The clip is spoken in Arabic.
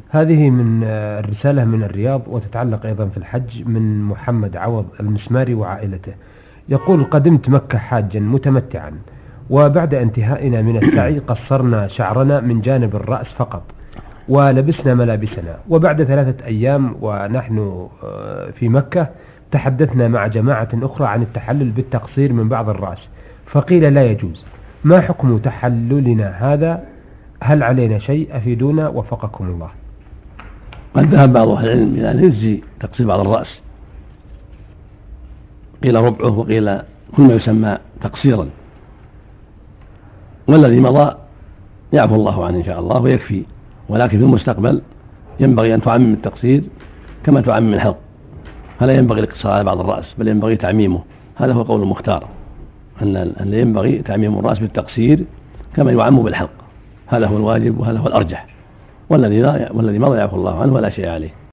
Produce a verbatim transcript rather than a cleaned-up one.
هذه من الرسالة من الرياض، وتتعلق أيضا في الحج، من محمد عوض المسماري وعائلته. يقول: قدمت مكة حاجا متمتعا، وبعد انتهائنا من السعي قصرنا شعرنا من جانب الرأس فقط، ولبسنا ملابسنا، وبعد ثلاثة أيام ونحن في مكة تحدثنا مع جماعة أخرى عن التحلل بالتقصير من بعض الرأس، فقيل لا يجوز. ما حكم تحللنا هذا؟ هل علينا شيء؟ أفيدونا وفقكم الله. قد ذهب بعض أهل العلم إلى أن يجزي تقصير بعض الرأس، قيل ربعه وقيل كل ما يسمى تقصيرا، والذي مضى يعفو الله عنه إن شاء الله ويكفي، ولكن في المستقبل ينبغي أن تعمم التقصير كما تعمم الحلق، فلا ينبغي الاقتصار على بعض الرأس بل ينبغي تعميمه. هذا هو قول المختار، أن ينبغي تعميم الرأس بالتقصير كما يعم بالحلق، هذا هو الواجب وهذا هو الأرجح، والذي والذي مضى يعفو الله عنه ولا شيء عليه.